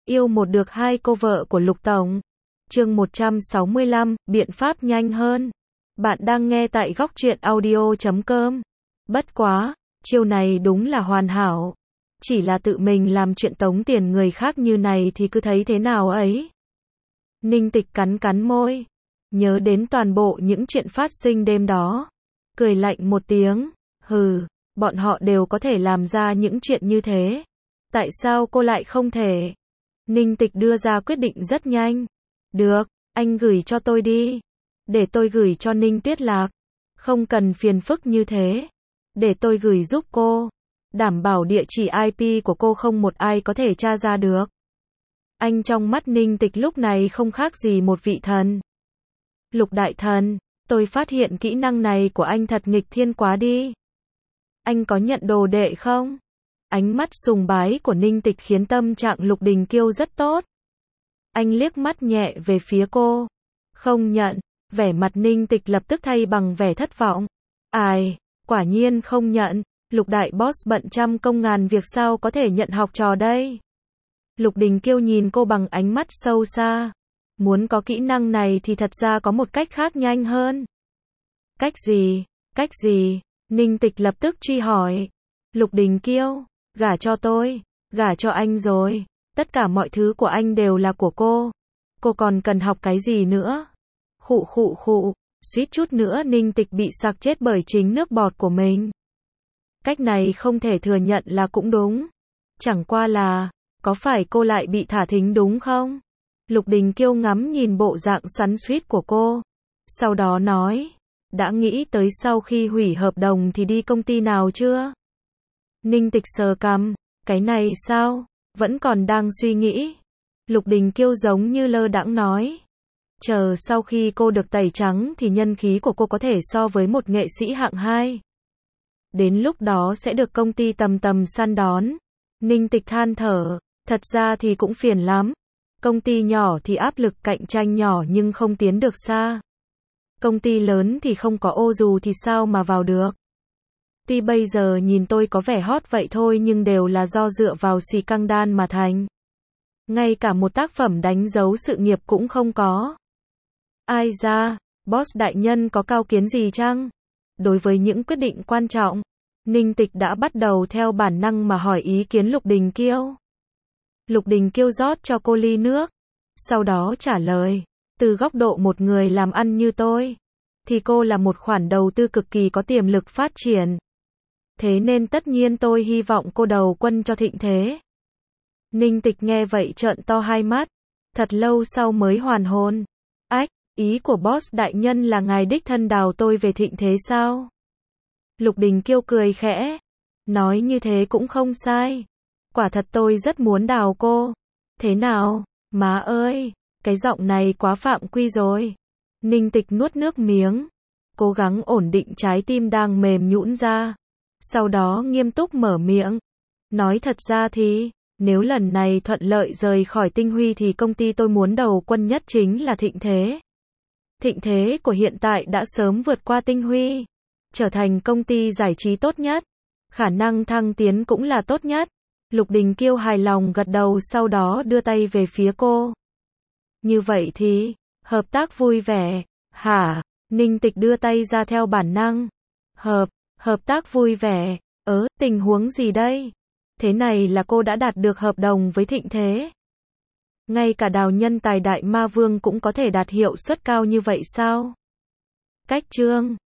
Yêu một được hai cô vợ của Lục Tổng. Chương 165, biện pháp nhanh hơn. Bạn đang nghe tại góc truyện audio.com. Bất quá, chiêu này đúng là hoàn hảo. Chỉ là tự mình làm chuyện tống tiền người khác như này thì cứ thấy thế nào ấy. Ninh Tịch cắn cắn môi. Nhớ đến toàn bộ những chuyện phát sinh đêm đó. Cười lạnh một tiếng. Hừ, bọn họ đều có thể làm ra những chuyện như thế. Tại sao cô lại không thể? Ninh Tịch đưa ra quyết định rất nhanh. Được, anh gửi cho tôi đi. Để tôi gửi cho Ninh Tuyết Lạc. Không cần phiền phức như thế. Để tôi gửi giúp cô. Đảm bảo địa chỉ IP của cô không một ai có thể tra ra được. Anh trong mắt Ninh Tịch lúc này không khác gì một vị thần. Lục đại thần, tôi phát hiện kỹ năng này của anh thật nghịch thiên quá đi. Anh có nhận đồ đệ không? Ánh mắt sùng bái của Ninh Tịch khiến tâm trạng Lục Đình Kiêu rất tốt. Anh liếc mắt nhẹ về phía cô. Không nhận, vẻ mặt Ninh Tịch lập tức thay bằng vẻ thất vọng. Ai, quả nhiên không nhận, Lục đại boss bận trăm công ngàn việc sao có thể nhận học trò đây. Lục Đình Kiêu nhìn cô bằng ánh mắt sâu xa. Muốn có kỹ năng này thì thật ra có một cách khác nhanh hơn. Cách gì? Cách gì? Ninh Tịch lập tức truy hỏi. Lục Đình Kiêu, gả cho tôi, gả cho anh rồi. Tất cả mọi thứ của anh đều là của cô. Cô còn cần học cái gì nữa? Khụ khụ khụ, suýt chút nữa Ninh Tịch bị sặc chết bởi chính nước bọt của mình. Cách này không thể thừa nhận là cũng đúng. Chẳng qua là, có phải cô lại bị thả thính đúng không? Lục Đình Kiêu ngắm nhìn bộ dạng xoắn xuýt của cô. Sau đó nói, đã nghĩ tới sau khi hủy hợp đồng thì đi công ty nào chưa? Ninh Tịch sờ cằm, cái này sao? Vẫn còn đang suy nghĩ. Lục Đình Kiêu giống như lơ đãng nói. Chờ sau khi cô được tẩy trắng thì nhân khí của cô có thể so với một nghệ sĩ hạng 2. Đến lúc đó sẽ được công ty tầm tầm săn đón. Ninh Tịch than thở, thật ra thì cũng phiền lắm. Công ty nhỏ thì áp lực cạnh tranh nhỏ nhưng không tiến được xa. Công ty lớn thì không có ô dù thì sao mà vào được. Tuy bây giờ nhìn tôi có vẻ hot vậy thôi nhưng đều là do dựa vào xì căng đan mà thành. Ngay cả một tác phẩm đánh dấu sự nghiệp cũng không có. Ai ra, boss đại nhân có cao kiến gì chăng? Đối với những quyết định quan trọng, Ninh Tịch đã bắt đầu theo bản năng mà hỏi ý kiến Lục Đình Kiêu. Lục Đình Kiêu rót cho cô ly nước. Sau đó trả lời, từ góc độ một người làm ăn như tôi, thì cô là một khoản đầu tư cực kỳ có tiềm lực phát triển. Thế nên tất nhiên tôi hy vọng cô đầu quân cho thịnh thế. Ninh Tịch nghe vậy trợn to hai mắt. Thật lâu sau mới hoàn hồn. Ách, ý của boss đại nhân là ngài đích thân đào tôi về thịnh thế sao? Lục Đình Kiêu cười khẽ. Nói như thế cũng không sai. Quả thật tôi rất muốn đào cô. Thế nào? Má ơi, cái giọng này quá phạm quy rồi. Ninh Tịch nuốt nước miếng. Cố gắng ổn định trái tim đang mềm nhũn ra. Sau đó nghiêm túc mở miệng. Nói thật ra thì, nếu lần này thuận lợi rời khỏi Tinh Huy thì công ty tôi muốn đầu quân nhất chính là Thịnh Thế. Thịnh Thế của hiện tại đã sớm vượt qua Tinh Huy. Trở thành công ty giải trí tốt nhất. Khả năng thăng tiến cũng là tốt nhất. Lục Đình Kiêu hài lòng gật đầu sau đó đưa tay về phía cô. Như vậy thì, hợp tác vui vẻ. Hả? Ninh Tịch đưa tay ra theo bản năng. Hợp tác vui vẻ. Tình huống gì đây? Thế này là cô đã đạt được hợp đồng với Thịnh Thế. Ngay cả đào nhân tài Đại Ma Vương cũng có thể đạt hiệu suất cao như vậy sao? Cách chương